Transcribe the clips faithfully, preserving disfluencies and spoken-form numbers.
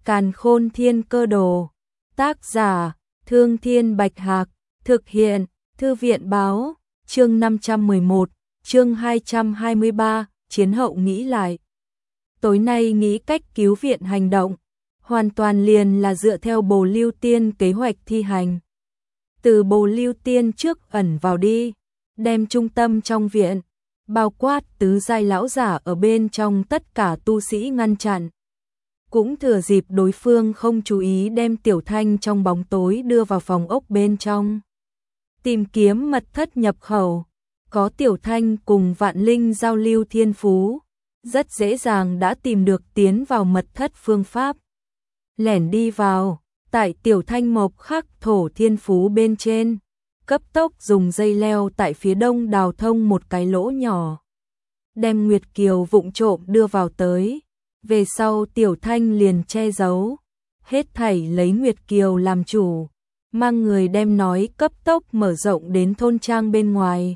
Càn Khôn Thiên Cơ Đồ. Tác giả: Thương Thiên Bạch Hạc. Thực hiện: Thư viện Báo. Chương năm trăm mười một, chương hai trăm hai mươi ba, chiến hậu nghĩ lại. Tối nay nghĩ cách cứu viện hành động, hoàn toàn liền là dựa theo Bồ Lưu Tiên kế hoạch thi hành. Từ Bồ Lưu Tiên trước ẩn vào đi, đem trung tâm trong viện, bao quát tứ giai lão giả ở bên trong tất cả tu sĩ ngăn chặn. Cũng thừa dịp đối phương không chú ý đem Tiểu Thanh trong bóng tối đưa vào phòng ốc bên trong. Tìm kiếm mật thất nhập khẩu, có Tiểu Thanh cùng Vạn Linh giao lưu thiên phú, rất dễ dàng đã tìm được tiến vào mật thất phương pháp. Lẻn đi vào, tại Tiểu Thanh mộc khắc thổ thiên phú bên trên, cấp tốc dùng dây leo tại phía đông đào thông một cái lỗ nhỏ. Đem Nguyệt Kiều vụng trộm đưa vào tới, về sau Tiểu Thanh liền che giấu, hết thảy lấy Nguyệt Kiều làm chủ, mang người đem nói cấp tốc mở rộng đến thôn trang bên ngoài.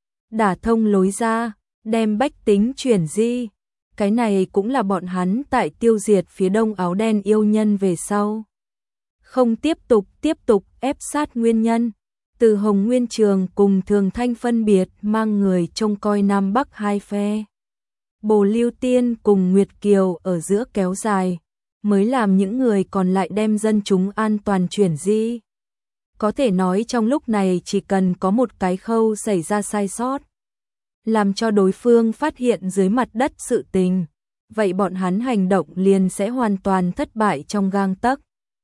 Đả thông lối ra, đem bách tính chuyển di, cái này cũng là bọn hắn tại tiêu diệt phía đông áo đen yêu nhân về sau. Không tiếp tục tiếp tục ép sát nguyên nhân, từ Hồng Nguyên Trường cùng Thường Thanh phân biệt mang người trông coi Nam Bắc hai phe. Bồ Lưu Tiên cùng Nguyệt Kiều ở giữa kéo dài, mới làm những người còn lại đem dân chúng an toàn chuyển di. Có thể nói trong lúc này chỉ cần có một cái khâu xảy ra sai sót, làm cho đối phương phát hiện dưới mặt đất sự tình, vậy bọn hắn hành động liền sẽ hoàn toàn thất bại trong gang tấc.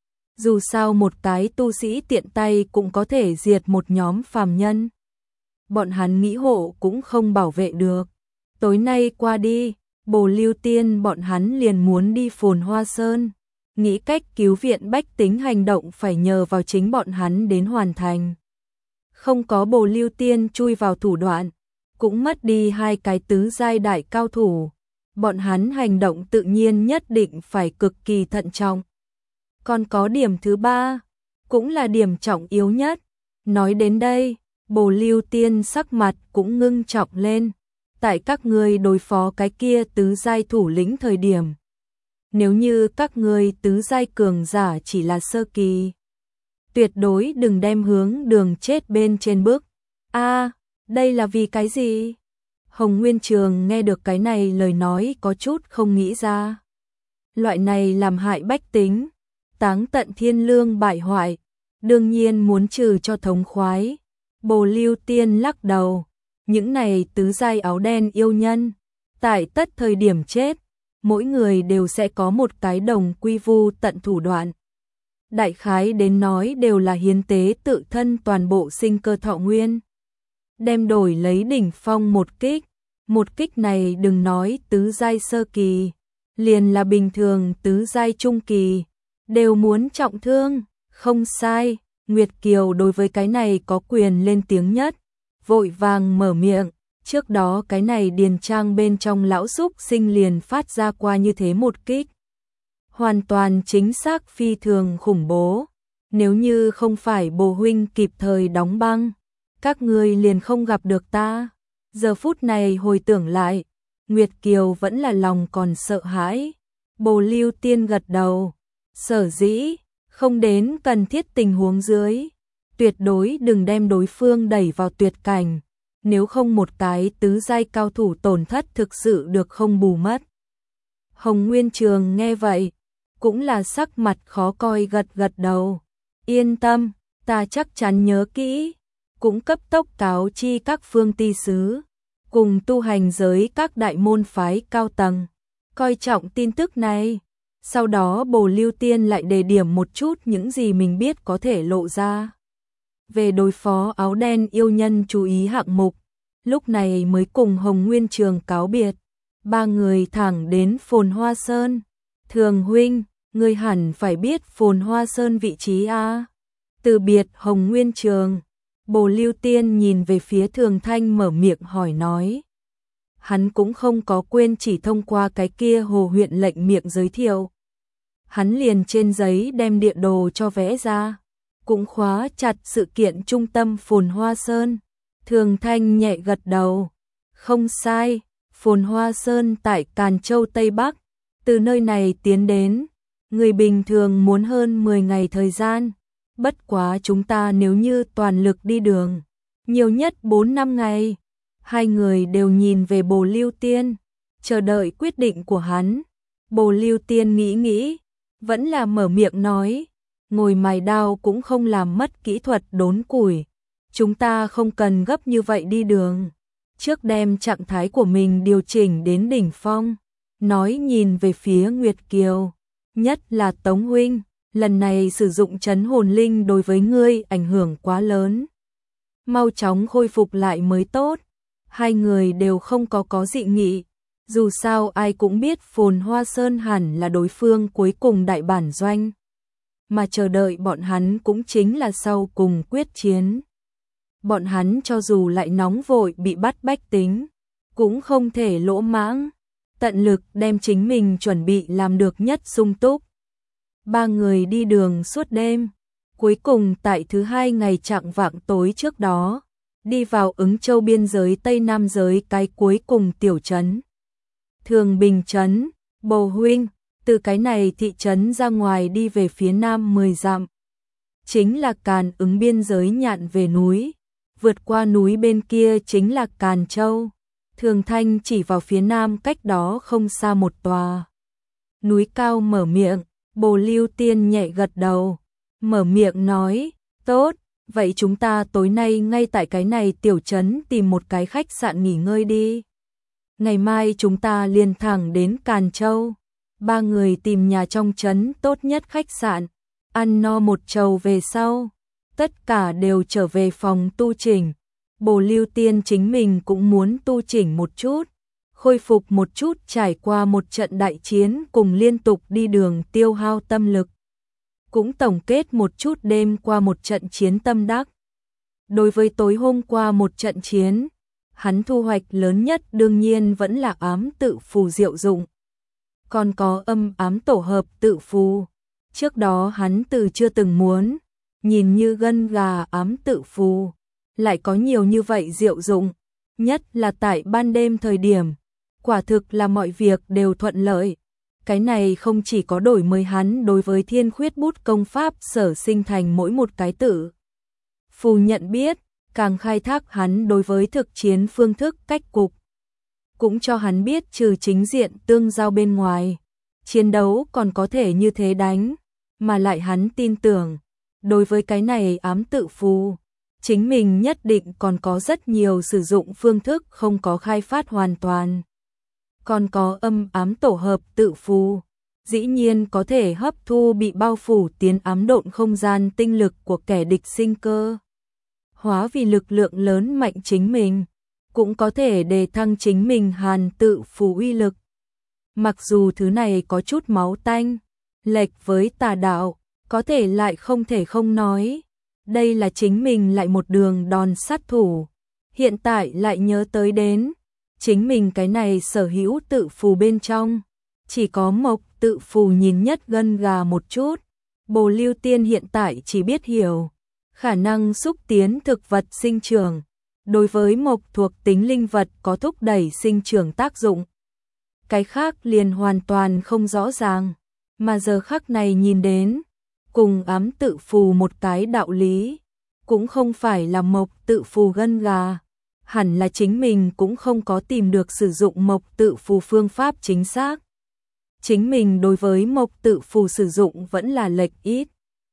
Dù sao một cái tu sĩ tiện tay cũng có thể diệt một nhóm phàm nhân. Bọn hắn nghĩ hộ cũng không bảo vệ được. Tối nay qua đi, Bồ Lưu Tiên bọn hắn liền muốn đi Phồn Hoa Sơn, nghĩ cách cứu viện bách tính hành động phải nhờ vào chính bọn hắn đến hoàn thành. Không có Bồ Lưu Tiên chui vào thủ đoạn, cũng mất đi hai cái tứ giai đại cao thủ, bọn hắn hành động tự nhiên nhất định phải cực kỳ thận trọng. Còn có điểm thứ ba, cũng là điểm trọng yếu nhất. Nói đến đây, Bồ Lưu Tiên sắc mặt cũng ngưng trọng lên. Tại các ngươi đối phó cái kia tứ giai thủ lĩnh thời điểm, nếu như các ngươi tứ giai cường giả chỉ là sơ kỳ, tuyệt đối đừng đem hướng đường chết bên trên bước. A, đây là vì cái gì? Hồng Nguyên Trường nghe được cái này lời nói có chút không nghĩ ra. Loại này làm hại bách tính, táng tận thiên lương bại hoại, đương nhiên muốn trừ cho thống khoái. Bồ Lưu Tiên lắc đầu, những này tứ giai áo đen yêu nhân, tại tất thời điểm chết, mỗi người đều sẽ có một cái đồng quy vu tận thủ đoạn. Đại khái đến nói đều là hiến tế tự thân toàn bộ sinh cơ thọ nguyên, đem đổi lấy đỉnh phong một kích. Một kích này đừng nói tứ giai sơ kỳ, liền là bình thường tứ giai trung kỳ, đều muốn trọng thương. Không sai, Nguyệt Kiều đối với cái này có quyền lên tiếng nhất, vội vàng mở miệng. Trước đó cái này điền trang bên trong lão xúc sinh liền phát ra qua như thế một kích, hoàn toàn chính xác phi thường khủng bố. Nếu như không phải Bồ huynh kịp thời đóng băng, các ngươi liền không gặp được ta. Giờ phút này hồi tưởng lại, Nguyệt Kiều vẫn là lòng còn sợ hãi. Bồ Lưu Tiên gật đầu, sở dĩ không đến cần thiết tình huống dưới, tuyệt đối đừng đem đối phương đẩy vào tuyệt cảnh, nếu không một cái tứ giai cao thủ tổn thất thực sự được không bù mất. Hồng Nguyên Trường nghe vậy, cũng là sắc mặt khó coi gật gật đầu. Yên tâm, ta chắc chắn nhớ kỹ, cũng cấp tốc cáo chi các phương ty sứ, cùng tu hành giới các đại môn phái cao tầng, coi trọng tin tức này. Sau đó Bồ Lưu Tiên lại đề điểm một chút những gì mình biết có thể lộ ra về đối phó áo đen yêu nhân chú ý hạng mục, lúc này mới cùng Hồng Nguyên Trường cáo biệt. Ba người thẳng đến Phồn Hoa Sơn. Thường huynh, ngươi hẳn phải biết Phồn Hoa Sơn vị trí a. Từ biệt Hồng Nguyên Trường, Bồ Lưu Tiên nhìn về phía Thường Thanh mở miệng hỏi nói. Hắn cũng không có quên chỉ thông qua cái kia hồ huyện lệnh miệng giới thiệu. Hắn liền trên giấy đem địa đồ cho vẽ ra, cũng khóa chặt sự kiện trung tâm Phồn Hoa Sơn. Thường Thanh nhẹ gật đầu. Không sai, Phồn Hoa Sơn tại Càn Châu Tây Bắc, từ nơi này tiến đến, Người bình thường muốn hơn mười ngày thời gian, bất quá chúng ta nếu như toàn lực đi đường, nhiều nhất bốn năm ngày. Hai người đều nhìn về Bồ Lưu Tiên, chờ đợi quyết định của hắn. Bồ Lưu Tiên nghĩ nghĩ, vẫn là mở miệng nói, ngồi mài đao cũng không làm mất kỹ thuật đốn củi. Chúng ta không cần gấp như vậy đi đường. Trước đem trạng thái của mình điều chỉnh đến đỉnh phong, nói nhìn về phía Nguyệt Kiều, nhất là Tống huynh, lần này sử dụng trấn hồn linh đối với ngươi ảnh hưởng quá lớn. Mau chóng khôi phục lại mới tốt. Hai người đều không có có dị nghị, dù sao ai cũng biết Phồn Hoa Sơn hẳn là đối phương cuối cùng đại bản doanh, mà chờ đợi bọn hắn cũng chính là sau cùng quyết chiến. Bọn hắn cho dù lại nóng vội bị bắt bách tính, cũng không thể lỗ mãng, tận lực đem chính mình chuẩn bị làm được nhất sung túc. Ba người đi đường suốt đêm, cuối cùng tại thứ hai ngày chạng vạng tối trước đó, đi vào Ứng Châu biên giới Tây Nam giới cái cuối cùng tiểu trấn. Thường Bình trấn. Bồ huynh, từ cái này thị trấn ra ngoài đi về phía nam mười dặm, chính là Càn Ứng biên giới nhạn về núi, vượt qua núi bên kia chính là Càn Châu. Thường Thanh chỉ vào phía nam cách đó không xa một tòa núi cao mở miệng. Bồ Lưu Tiên nhẹ gật đầu, mở miệng nói, tốt, vậy chúng ta tối nay ngay tại cái này tiểu trấn tìm một cái khách sạn nghỉ ngơi đi. Ngày mai chúng ta liền thẳng đến Càn Châu. Ba người tìm nhà trong trấn tốt nhất khách sạn, ăn no một chầu về sau, tất cả đều trở về phòng tu chỉnh. Bồ Lưu Tiên chính mình cũng muốn tu chỉnh một chút, khôi phục một chút trải qua một trận đại chiến cùng liên tục đi đường tiêu hao tâm lực. Cũng tổng kết một chút đêm qua một trận chiến tâm đắc. Đối với tối hôm qua một trận chiến, hắn thu hoạch lớn nhất đương nhiên vẫn là ám tự phù diệu dụng. Còn có âm ám tổ hợp tự phù. Trước đó hắn từ chưa từng muốn, nhìn như gân gà ám tự phù, lại có nhiều như vậy diệu dụng, nhất là tại ban đêm thời điểm. Quả thực là mọi việc đều thuận lợi. Cái này không chỉ có đổi mới hắn đối với thiên khuyết bút công pháp sở sinh thành mỗi một cái tự phù nhận biết, càng khai thác hắn đối với thực chiến phương thức cách cục. Cũng cho hắn biết trừ chính diện tương giao bên ngoài, chiến đấu còn có thể như thế đánh, mà lại hắn tin tưởng, đối với cái này ám tự phù, chính mình nhất định còn có rất nhiều sử dụng phương thức không có khai phát hoàn toàn. Còn có âm ám tổ hợp tự phù, dĩ nhiên có thể hấp thu bị bao phủ tiến ám độn không gian tinh lực của kẻ địch sinh cơ, hóa vì lực lượng lớn mạnh chính mình, cũng có thể đề thăng chính mình hàn tự phù uy lực. Mặc dù thứ này có chút máu tanh, lệch với tà đạo, có thể lại không thể không nói, đây là chính mình lại một đường đòn sát thủ. Hiện tại lại nhớ tới đến, chính mình cái này sở hữu tự phù bên trong, chỉ có mộc tự phù nhìn nhất gân gà một chút. Bồ Lưu Tiên hiện tại chỉ biết hiểu khả năng xúc tiến thực vật sinh trưởng, đối với mộc thuộc tính linh vật có thúc đẩy sinh trưởng tác dụng. Cái khác liền hoàn toàn không rõ ràng, mà giờ khắc này nhìn đến, cùng ám tự phù một cái đạo lý, cũng không phải là mộc tự phù gân gà, hẳn là chính mình cũng không có tìm được sử dụng mộc tự phù phương pháp chính xác. Chính mình đối với mộc tự phù sử dụng vẫn là lệch ít.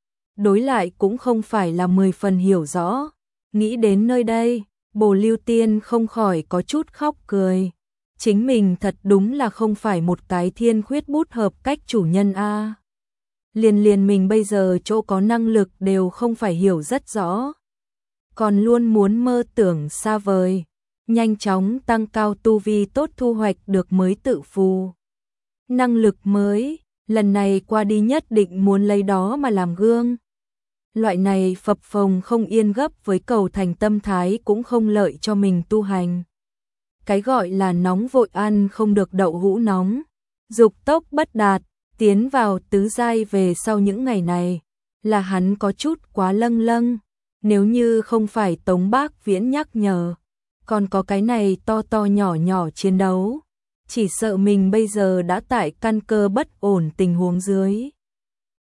Đối lại cũng không phải là mười phần hiểu rõ. Nghĩ đến nơi đây, Bồ Lưu Tiên không khỏi có chút khóc cười. Chính mình thật đúng là không phải một cái thiên khuyết bút hợp cách chủ nhân a. Liền liền mình bây giờ chỗ có năng lực đều không phải hiểu rất rõ, còn luôn muốn mơ tưởng xa vời, nhanh chóng tăng cao tu vi tốt thu hoạch được mới tự phù. Năng lực mới, lần này qua đi nhất định muốn lấy đó mà làm gương. Loại này phập phồng không yên gấp với cầu thành tâm thái cũng không lợi cho mình tu hành. Cái gọi là nóng vội ăn không được đậu hũ nóng, dục tốc bất đạt, tiến vào tứ giai về sau những ngày này, là hắn có chút quá lâng lâng. Nếu như không phải Tống Bác Viễn nhắc nhở, còn có cái này to to nhỏ nhỏ chiến đấu, chỉ sợ mình bây giờ đã tại căn cơ bất ổn tình huống dưới.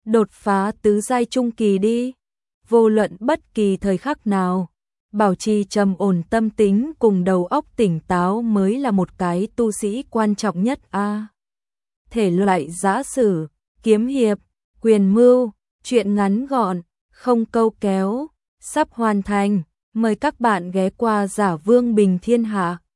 đột phá tứ giai trung kỳ đi. Vô luận bất kỳ thời khắc nào, bảo trì trầm ổn tâm tính cùng đầu óc tỉnh táo mới là một cái tu sĩ quan trọng nhất a. À, thể loại giã sử, kiếm hiệp, quyền mưu, truyện ngắn gọn, không câu kéo, sắp hoàn thành. Mời các bạn ghé qua Giả Vương Bình Thiên Hạ.